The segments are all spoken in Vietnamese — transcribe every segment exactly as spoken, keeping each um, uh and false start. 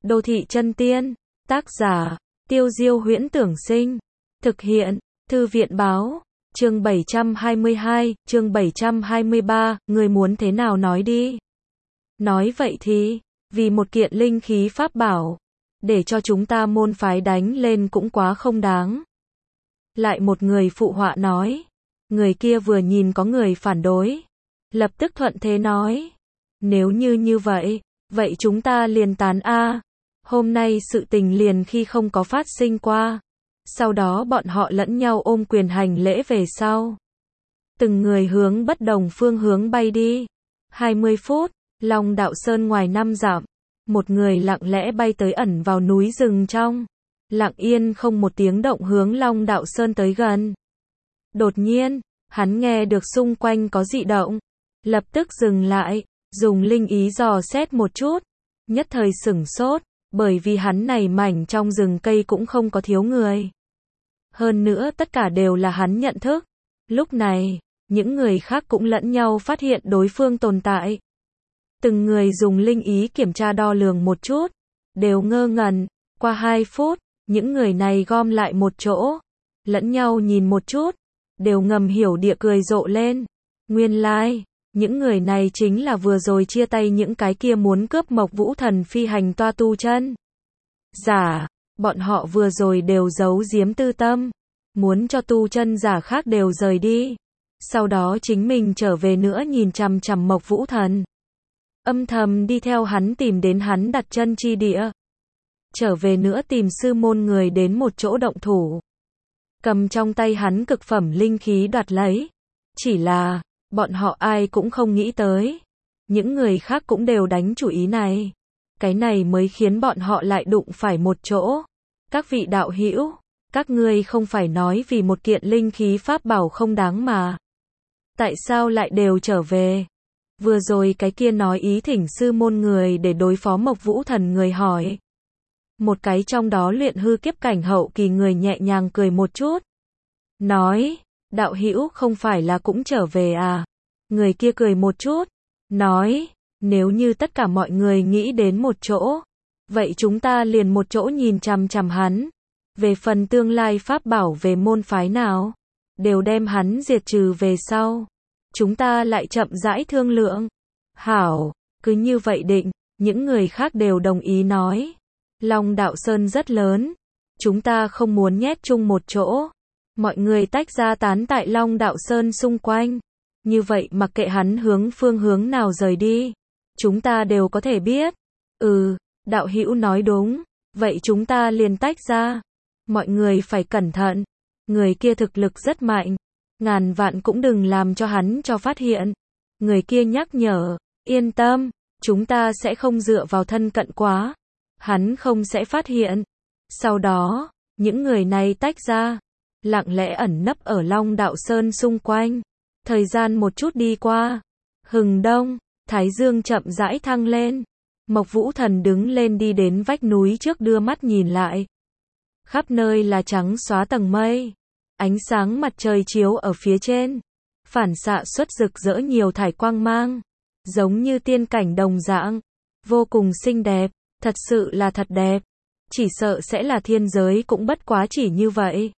Đô thị chân tiên, tác giả, Tiêu Diêu Huyễn Tưởng Sinh, thực hiện, Thư viện báo, chương bảy trăm hai mươi hai, chương bảy trăm hai mươi ba, người muốn thế nào nói đi. Nói vậy thì, vì một kiện linh khí pháp bảo, để cho chúng ta môn phái đánh lên cũng quá không đáng. Lại một người phụ họa nói, người kia vừa nhìn có người phản đối, lập tức thuận thế nói, nếu như như vậy, vậy chúng ta liền tán a. Hôm nay sự tình liền khi không có phát sinh qua. Sau đó bọn họ lẫn nhau ôm quyền hành lễ về sau. Từng người hướng bất đồng phương hướng bay đi. hai mươi phút, Long Đạo Sơn ngoài năm dặm, một người lặng lẽ bay tới ẩn vào núi rừng trong. Lặng yên không một tiếng động hướng Long Đạo Sơn tới gần. Đột nhiên, hắn nghe được xung quanh có dị động. Lập tức dừng lại, dùng linh ý dò xét một chút. Nhất thời sửng sốt, bởi vì hắn này mảnh trong rừng cây cũng không có thiếu người. Hơn nữa tất cả đều là hắn nhận thức. Lúc này, những người khác cũng lẫn nhau phát hiện đối phương tồn tại. Từng người dùng linh ý kiểm tra đo lường một chút, đều ngơ ngẩn. Qua hai phút, những người này gom lại một chỗ, lẫn nhau nhìn một chút, đều ngầm hiểu địa cười rộ lên. Nguyên lai, like, những người này chính là vừa rồi chia tay những cái kia muốn cướp Mộc Vũ Thần phi hành toa tu chân giả, bọn họ vừa rồi đều giấu giếm tư tâm, muốn cho tu chân giả khác đều rời đi, sau đó chính mình trở về nữa nhìn chằm chằm Mộc Vũ Thần, âm thầm đi theo hắn tìm đến hắn đặt chân chi địa, trở về nữa tìm sư môn người đến một chỗ động thủ, cầm trong tay hắn cực phẩm linh khí đoạt lấy, chỉ là bọn họ ai cũng không nghĩ tới, những người khác cũng đều đánh chủ ý này. Cái này mới khiến bọn họ lại đụng phải một chỗ. Các vị đạo hữu, các ngươi không phải nói vì một kiện linh khí pháp bảo không đáng mà. Tại sao lại đều trở về? Vừa rồi cái kia nói ý thỉnh sư môn người để đối phó Mộc Vũ Thần người hỏi. Một cái trong đó luyện hư kiếp cảnh hậu kỳ người nhẹ nhàng cười một chút. Nói, đạo hữu không phải là cũng trở về à? Người kia cười một chút, nói, nếu như tất cả mọi người nghĩ đến một chỗ, vậy chúng ta liền một chỗ nhìn chằm chằm hắn. Về phần tương lai pháp bảo về môn phái nào, đều đem hắn diệt trừ về sau. Chúng ta lại chậm rãi thương lượng. Hảo, cứ như vậy định, những người khác đều đồng ý nói. Long Đạo Sơn rất lớn, chúng ta không muốn nhét chung một chỗ. Mọi người tách ra tán tại Long Đạo Sơn xung quanh. Như vậy mặc kệ hắn hướng phương hướng nào rời đi, chúng ta đều có thể biết. Ừ, đạo hữu nói đúng, vậy chúng ta liền tách ra. Mọi người phải cẩn thận, người kia thực lực rất mạnh, ngàn vạn cũng đừng làm cho hắn cho phát hiện. Người kia nhắc nhở, yên tâm, chúng ta sẽ không dựa vào thân cận quá, hắn không sẽ phát hiện. Sau đó, những người này tách ra, lặng lẽ ẩn nấp ở Long Đạo Sơn xung quanh. Thời gian một chút đi qua, hừng đông, thái dương chậm rãi thăng lên. Mộc Vũ Thần đứng lên đi đến vách núi trước đưa mắt nhìn lại. Khắp nơi là trắng xóa tầng mây, ánh sáng mặt trời chiếu ở phía trên, phản xạ xuất rực rỡ nhiều thải quang mang, giống như tiên cảnh đồng dạng, vô cùng xinh đẹp, thật sự là thật đẹp, chỉ sợ sẽ là thiên giới cũng bất quá chỉ như vậy.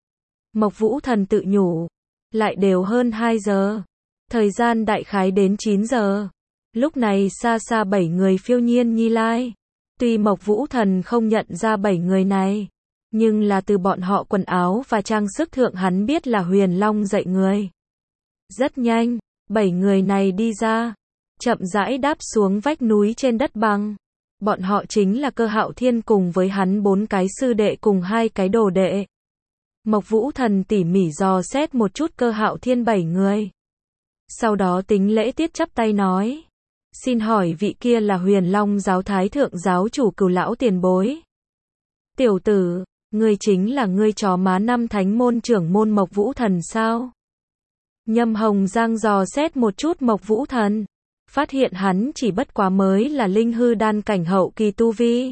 Mộc Vũ Thần tự nhủ, lại đều hơn hai giờ, thời gian đại khái đến chín giờ. Lúc này xa xa bảy người phiêu nhiên nhi lai. Tuy Mộc Vũ Thần không nhận ra bảy người này, nhưng là từ bọn họ quần áo và trang sức thượng hắn biết là Huyền Long dạy người. Rất nhanh, bảy người này đi ra, chậm rãi đáp xuống vách núi trên đất bằng. Bọn họ chính là Cơ Hạo Thiên cùng với hắn bốn cái sư đệ cùng hai cái đồ đệ. Mộc Vũ Thần tỉ mỉ dò xét một chút Cơ Hạo Thiên bảy người. Sau đó tính lễ tiết chắp tay nói. Xin hỏi vị kia là Huyền Long giáo thái thượng giáo chủ Cửu lão tiền bối. Tiểu tử, ngươi chính là ngươi chó má năm thánh môn trưởng môn Mộc Vũ Thần sao? Nhâm Hồng Giang dò xét một chút Mộc Vũ Thần. Phát hiện hắn chỉ bất quá mới là linh hư đan cảnh hậu kỳ tu vi.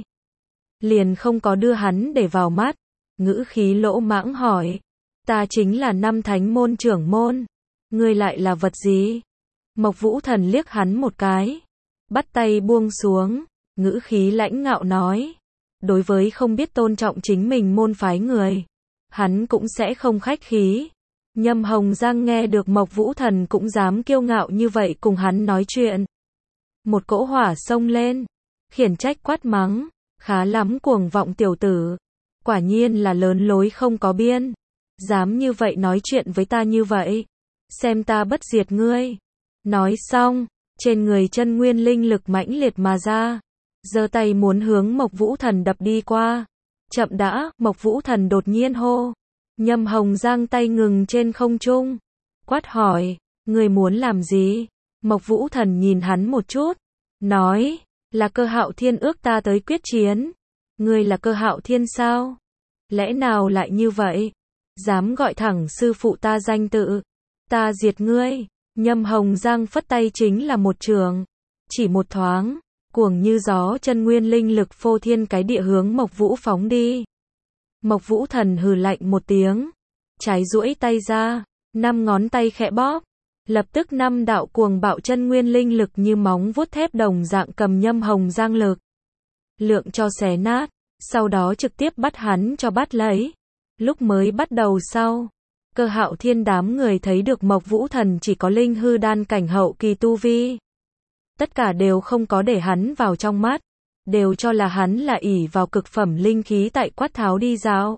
Liền không có đưa hắn để vào mắt. Ngữ khí lỗ mãng hỏi. Ta chính là năm thánh môn trưởng môn. Ngươi lại là vật gì? Mộc Vũ Thần liếc hắn một cái. Bắt tay buông xuống. ngữ khí lãnh ngạo nói. Đối với không biết tôn trọng chính mình môn phái người, hắn cũng sẽ không khách khí. Nhâm Hồng Giang nghe được Mộc Vũ Thần cũng dám kiêu ngạo như vậy cùng hắn nói chuyện. Một cỗ hỏa xông lên, khiển trách quát mắng, khá lắm cuồng vọng tiểu tử, quả nhiên là lớn lối không có biên, dám như vậy nói chuyện với ta như vậy, xem ta bất diệt ngươi. Nói xong, trên người chân nguyên linh lực mãnh liệt mà ra, giơ tay muốn hướng Mộc Vũ Thần đập đi qua. Chậm đã, Mộc Vũ Thần đột nhiên hô. Nhâm Hồng Giang tay ngừng trên không trung, quát hỏi, ngươi muốn làm gì? Mộc Vũ Thần nhìn hắn một chút, nói, là Cơ Hạo Thiên ước ta tới quyết chiến. Ngươi là Cơ Hạo Thiên sao? Lẽ nào lại như vậy? Dám gọi thẳng sư phụ ta danh tự, ta diệt ngươi. Nhâm Hồng Giang phất tay chính là một trường, chỉ một thoáng, cuồng như gió chân nguyên linh lực phô thiên cái địa hướng Mộc Vũ phóng đi. Mộc Vũ Thần hừ lạnh một tiếng, trái duỗi tay ra, năm ngón tay khẽ bóp, lập tức năm đạo cuồng bạo chân nguyên linh lực như móng vuốt thép đồng dạng cầm Nhâm Hồng Giang lực lượng cho xé nát, sau đó trực tiếp bắt hắn cho bắt lấy. Lúc mới bắt đầu sau, Cơ Hạo Thiên đám người thấy được Mộc Vũ Thần chỉ có linh hư đan cảnh hậu kỳ tu vi, tất cả đều không có để hắn vào trong mắt, đều cho là hắn là ỷ vào cực phẩm linh khí tại Quát Tháo đi dạo.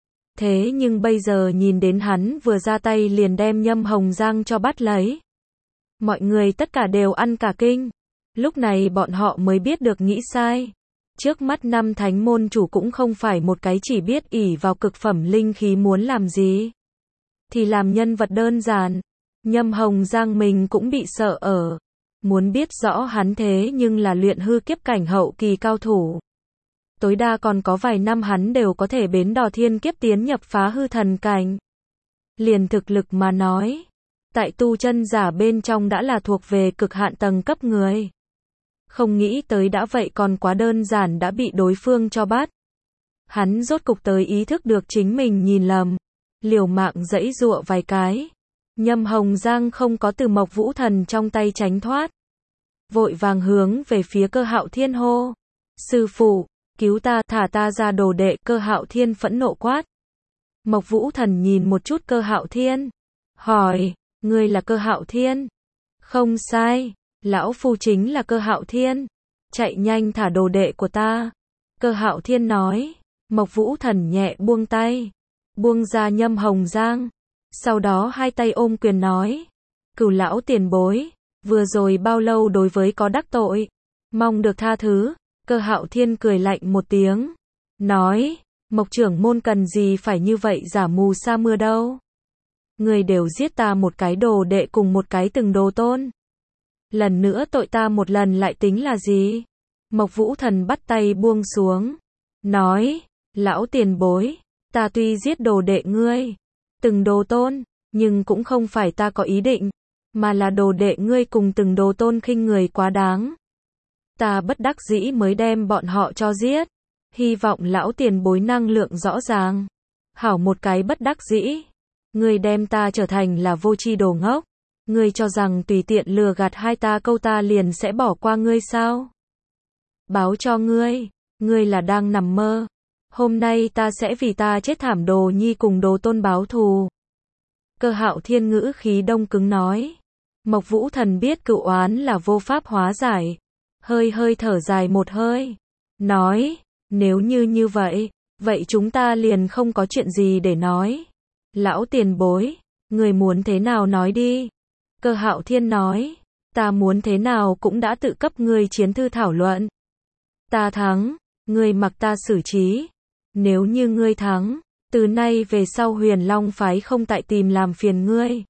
Thế nhưng bây giờ nhìn đến hắn vừa ra tay liền đem Nhâm Hồng Giang cho bắt lấy, mọi người tất cả đều ăn cả kinh. Lúc này bọn họ mới biết được nghĩ sai. Trước mắt năm thánh môn chủ cũng không phải một cái chỉ biết ỷ vào cực phẩm linh khí muốn làm gì thì làm nhân vật đơn giản. Nhâm Hồng Giang mình cũng bị sợ ở. Muốn biết rõ hắn thế nhưng là luyện hư kiếp cảnh hậu kỳ cao thủ. Tối đa còn có vài năm hắn đều có thể bến đò thiên kiếp tiến nhập phá hư thần cảnh. Liền thực lực mà nói, tại tu chân giả bên trong đã là thuộc về cực hạn tầng cấp người. Không nghĩ tới đã vậy còn quá đơn giản đã bị đối phương cho bắt. Hắn rốt cục tới ý thức được chính mình nhìn lầm, liều mạng giãy giụa vài cái. Nhâm Hồng Giang không có từ Mộc Vũ Thần trong tay tránh thoát, vội vàng hướng về phía Cơ Hạo Thiên hô, sư phụ, cứu ta, thả ta ra đồ đệ. Cơ Hạo Thiên phẫn nộ quát. Mộc Vũ Thần nhìn một chút Cơ Hạo Thiên, hỏi, ngươi là Cơ Hạo Thiên? Không sai, lão phu chính là Cơ Hạo Thiên, chạy nhanh thả đồ đệ của ta. Cơ Hạo Thiên nói. Mộc Vũ Thần nhẹ buông tay, buông ra Nhâm Hồng Giang, sau đó hai tay ôm quyền nói, cửu lão tiền bối, vừa rồi bao lâu đối với có đắc tội, mong được tha thứ. Cơ Hạo Thiên cười lạnh một tiếng, nói, Mộc trưởng môn cần gì phải như vậy giả mù sa mưa đâu. Người đều giết ta một cái đồ đệ cùng một cái từng đồ tôn. Lần nữa tội ta một lần lại tính là gì? Mộc Vũ Thần bắt tay buông xuống, nói, lão tiền bối, ta tuy giết đồ đệ ngươi, từng đồ tôn, nhưng cũng không phải ta có ý định, mà là đồ đệ ngươi cùng từng đồ tôn khinh người quá đáng. Ta bất đắc dĩ mới đem bọn họ cho giết, hy vọng lão tiền bối năng lượng rõ ràng. Hảo một cái bất đắc dĩ, ngươi đem ta trở thành là vô tri đồ ngốc, ngươi cho rằng tùy tiện lừa gạt hai ta câu ta liền sẽ bỏ qua ngươi sao? Báo cho ngươi, ngươi là đang nằm mơ. Hôm nay ta sẽ vì ta chết thảm đồ nhi cùng đồ tôn báo thù. Cơ Hạo Thiên ngữ khí đông cứng nói. Mộc Vũ Thần biết cựu oán là vô pháp hóa giải, hơi hơi thở dài một hơi, nói, nếu như như vậy, vậy chúng ta liền không có chuyện gì để nói. Lão tiền bối, người muốn thế nào nói đi. Cơ Hạo Thiên nói, ta muốn thế nào cũng đã tự cấp ngươi chiến thư thảo luận. Ta thắng, ngươi mặc ta xử trí. Nếu như ngươi thắng, từ nay về sau Huyền Long phái không tại tìm làm phiền ngươi.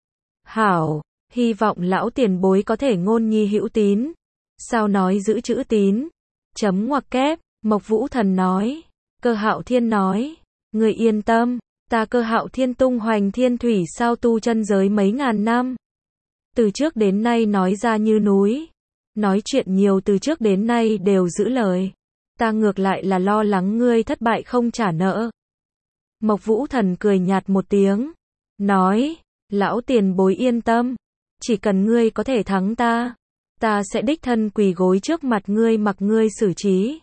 Hảo, hy vọng lão tiền bối có thể ngôn nhi hữu tín. Sao nói giữ chữ tín? Chấm ngoặc kép, Mộc Vũ Thần nói. Cơ Hạo Thiên nói, ngươi yên tâm, ta Cơ Hạo Thiên tung hoành thiên thủy sao tu chân giới mấy ngàn năm. Từ trước đến nay nói ra như núi, nói chuyện nhiều từ trước đến nay đều giữ lời. Ta ngược lại là lo lắng ngươi thất bại không trả nợ. Mộc Vũ Thần cười nhạt một tiếng, nói, lão tiền bối yên tâm, chỉ cần ngươi có thể thắng ta, ta sẽ đích thân quỳ gối trước mặt ngươi mặc ngươi xử trí.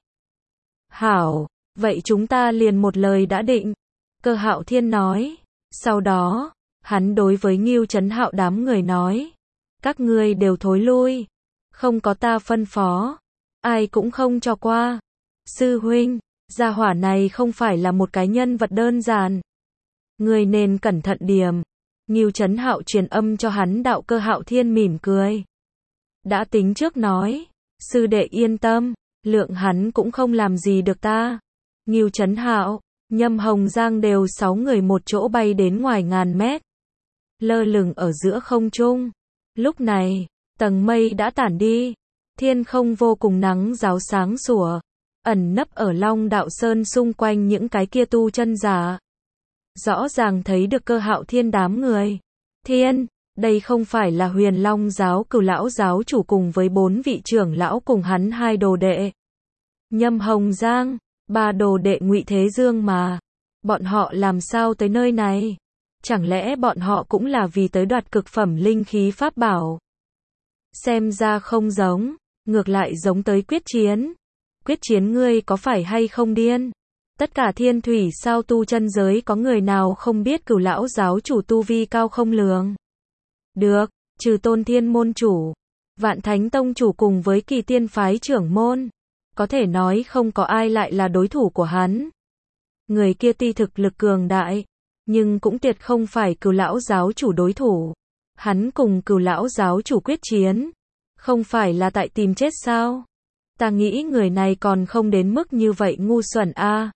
Hảo, vậy chúng ta liền một lời đã định. Cơ Hạo Thiên nói. Sau đó, hắn đối với Ngưu Chấn Hạo đám người nói. Các ngươi đều thối lui. Không có ta phân phó. Ai cũng không cho qua. Sư huynh, gia hỏa này không phải là một cái nhân vật đơn giản. Ngươi nên cẩn thận điểm. Ngưu Chấn Hạo truyền âm cho hắn đạo. Cơ Hạo Thiên mỉm cười. Đã tính trước nói. Sư đệ yên tâm. Lượng hắn cũng không làm gì được ta. Ngưu Chấn Hạo, Nhâm Hồng Giang đều sáu người một chỗ bay đến ngoài ngàn mét. Lơ lửng ở giữa không trung. Lúc này, tầng mây đã tản đi. Thiên không vô cùng nắng ráo sáng sủa. Ẩn nấp ở Long Đạo Sơn xung quanh những cái kia tu chân giả. Rõ ràng thấy được Cơ Hạo Thiên đám người. Thiên, đây không phải là Huyền Long giáo Cửu lão giáo chủ cùng với bốn vị trưởng lão cùng hắn hai đồ đệ. Nhâm Hồng Giang, ba đồ đệ Ngụy Thế Dương mà. Bọn họ làm sao tới nơi này? Chẳng lẽ bọn họ cũng là vì tới đoạt cực phẩm linh khí pháp bảo? Xem ra không giống, ngược lại giống tới quyết chiến. Quyết chiến ngươi có phải hay không điên? Tất cả thiên thủy sao tu chân giới có người nào không biết Cửu lão giáo chủ tu vi cao không lường? Được, trừ Tôn Thiên môn chủ, Vạn Thánh tông chủ cùng với Kỳ Tiên phái trưởng môn, có thể nói không có ai lại là đối thủ của hắn. Người kia tuy thực lực cường đại, nhưng cũng tuyệt không phải Cửu lão giáo chủ đối thủ. Hắn cùng Cửu lão giáo chủ quyết chiến, không phải là tại tìm chết sao? Ta nghĩ người này còn không đến mức như vậy ngu xuẩn a. À.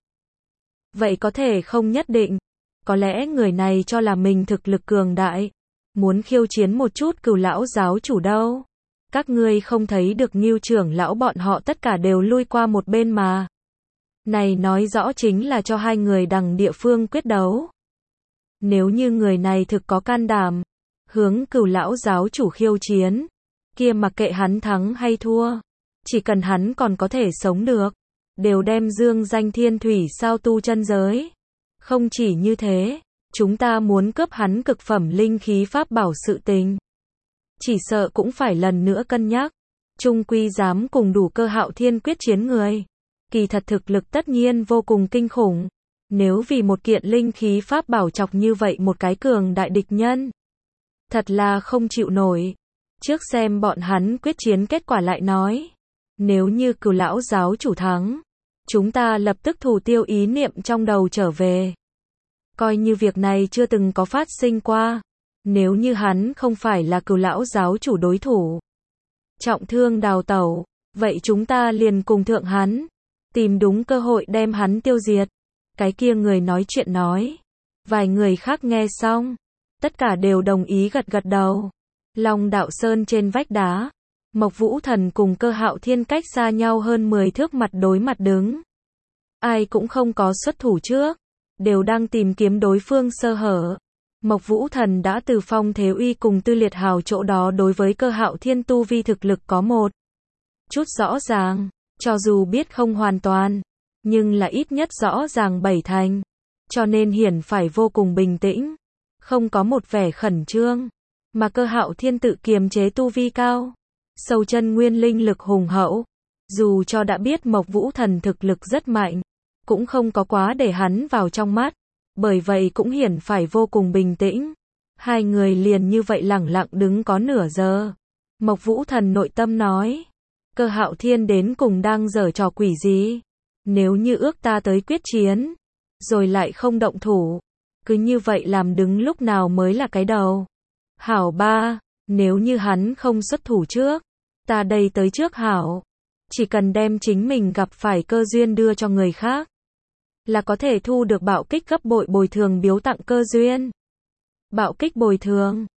Vậy có thể không nhất định, có lẽ người này cho là mình thực lực cường đại, muốn khiêu chiến một chút Cửu lão giáo chủ đâu. Các ngươi không thấy được Ngưu trưởng lão bọn họ tất cả đều lui qua một bên mà. Này nói rõ chính là cho hai người đằng địa phương quyết đấu. Nếu như người này thực có can đảm, hướng Cửu lão giáo chủ khiêu chiến, kia mặc kệ hắn thắng hay thua, chỉ cần hắn còn có thể sống được, đều đem dương danh thiên thủy sao tu chân giới. Không chỉ như thế, chúng ta muốn cướp hắn cực phẩm linh khí pháp bảo sự tình, chỉ sợ cũng phải lần nữa cân nhắc. Trung quy dám cùng đủ Cơ Hạo Thiên quyết chiến người, kỳ thật thực lực tất nhiên vô cùng kinh khủng. Nếu vì một kiện linh khí pháp bảo chọc như vậy một cái cường đại địch nhân, thật là không chịu nổi. Trước xem bọn hắn quyết chiến kết quả lại nói. Nếu như Cửu lão giáo chủ thắng, chúng ta lập tức thủ tiêu ý niệm trong đầu trở về. Coi như việc này chưa từng có phát sinh qua. Nếu như hắn không phải là Cửu lão giáo chủ đối thủ, trọng thương đào tẩu, vậy chúng ta liền cùng thượng hắn, tìm đúng cơ hội đem hắn tiêu diệt. Cái kia người nói chuyện nói. Vài người khác nghe xong, tất cả đều đồng ý gật gật đầu. Long Đạo Sơn trên vách đá, Mộc Vũ Thần cùng Cơ Hạo Thiên cách xa nhau hơn mười thước mặt đối mặt đứng. Ai cũng không có xuất thủ trước, đều đang tìm kiếm đối phương sơ hở. Mộc Vũ Thần đã từ Phong Thế Uy cùng Tư Liệt Hào chỗ đó đối với Cơ Hạo Thiên tu vi thực lực có một chút rõ ràng, cho dù biết không hoàn toàn, nhưng là ít nhất rõ ràng bảy thành, cho nên hiển phải vô cùng bình tĩnh, không có một vẻ khẩn trương, mà Cơ Hạo Thiên tự kiềm chế tu vi cao, sâu chân nguyên linh lực hùng hậu, dù cho đã biết Mộc Vũ Thần thực lực rất mạnh, cũng không có quá để hắn vào trong mắt, bởi vậy cũng hiển phải vô cùng bình tĩnh. Hai người liền như vậy lẳng lặng đứng có nửa giờ. Mộc Vũ Thần nội tâm nói, Cơ Hạo Thiên đến cùng đang giở trò quỷ gì? Nếu như ước ta tới quyết chiến, rồi lại không động thủ, cứ như vậy làm đứng lúc nào mới là cái đầu. Hảo ba, nếu như hắn không xuất thủ trước, ta đây tới trước hảo. Chỉ cần đem chính mình gặp phải cơ duyên đưa cho người khác, là có thể thu được bạo kích gấp bội bồi thường biếu tặng cơ duyên. Bạo kích bồi thường,